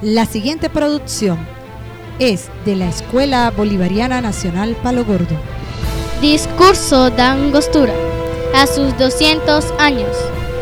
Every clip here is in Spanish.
La siguiente producción es de la Escuela Bolivariana Nacional Palo Gordo. Discurso de Angostura a sus 200 años,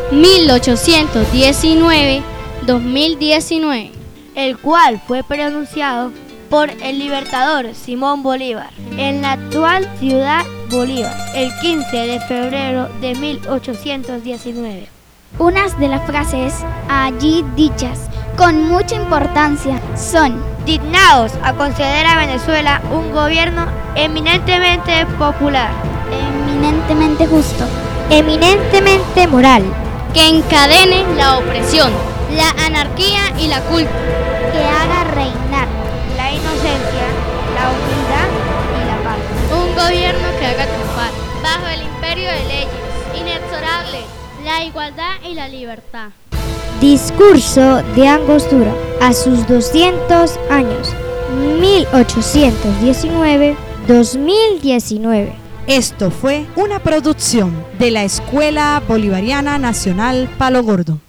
1819-2019, el cual fue pronunciado por el libertador Simón Bolívar en la actual ciudad Bolívar, el 15 de febrero de 1819. Unas de las frases allí dichas con mucha importancia son: dignados a conceder a Venezuela un gobierno eminentemente popular, eminentemente justo, eminentemente moral, que encadene la opresión, la anarquía y la culpa, que haga reinar la inocencia, la humildad y la paz. Un gobierno que haga triunfar, bajo el imperio de leyes, inexorable, la igualdad y la libertad. Discurso de Angostura a sus 200 años, 1819-2019. Esto fue una producción de la Escuela Bolivariana Nacional Palo Gordo.